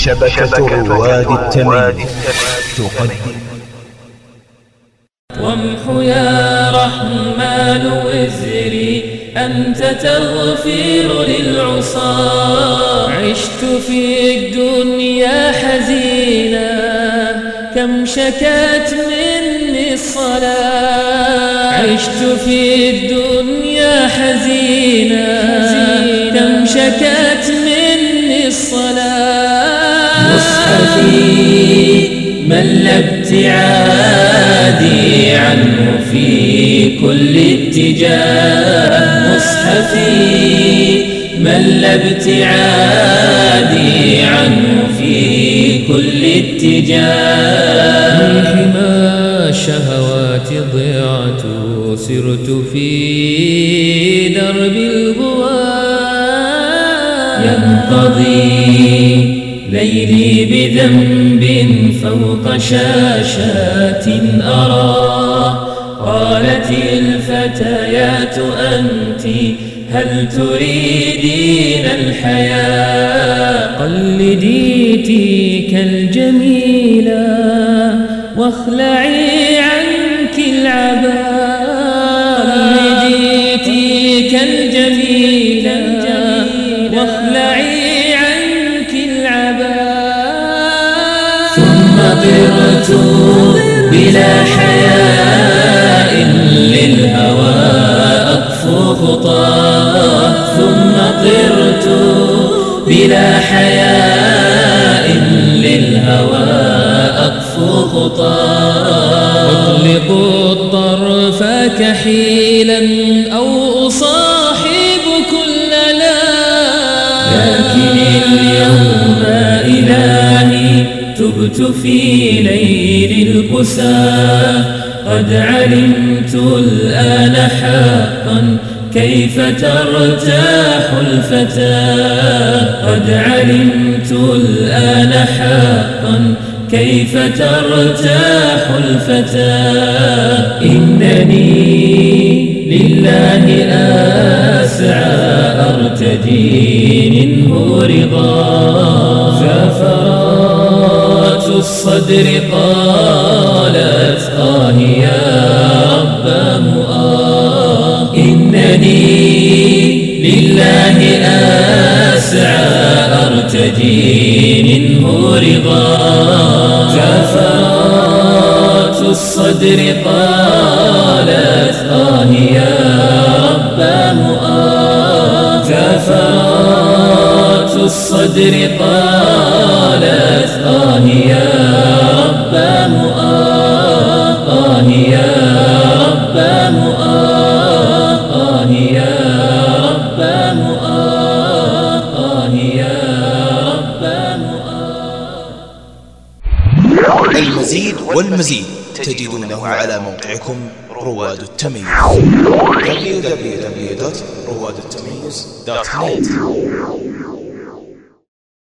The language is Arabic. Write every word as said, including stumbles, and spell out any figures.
شبكة رواد التمييز تقدم. وامحو يا رحمن وزري أنت تغفر للعصاة. عشت في الدنيا حزينا كم شكت مني الصلاة. عشت في الدنيا حزينا كم شكت مني الصلاة. مصحفي مل ابتعادي عنه في كل اتجاه. مصحفي مل ابتعادي عنه في كل اتجاه. من حمى الشهوات ضعت سرت في درب الغواة. ينقضي ليلي بذنب فوق شاشات أراه. قالت الفتيات أنت هل تريدين الحياة؟ قلدي تلك الجميلة واخلعي عنك العباء. قلدي تلك الجميلة واخلعي عنك العباء. ثم طرت بلا حياء للهوى أطفو خطاه. ثم طرت بلا حياء للهوى أطفو خطاه. أطلق الطرف كحيلا أو أصاحب كل لا. لكن اليوم إلهي تبت في ليل القساة. قد علمت الآن حقا كيف ترتاح الفتاة. قد علمت الآن حقا كيف ترتاح الفتاة. إنني لله أسعى أرتجي منه رضا. زفرات الصدر قالت آه يا رباه آه. إنني لله أسعى أرتجي منه رضا. زفرات الصدر قالت آه يا رباه آه. زفرات الصدر قالت آه يا رباه آه. آه يا رباه آه. آه يا رباه آه. آه يا رباه آه. المزيد والمزيد تجدونه على موقعكم رواد التمييز دبليو دبليو دبليو دوت رواد التمييز دوت نت.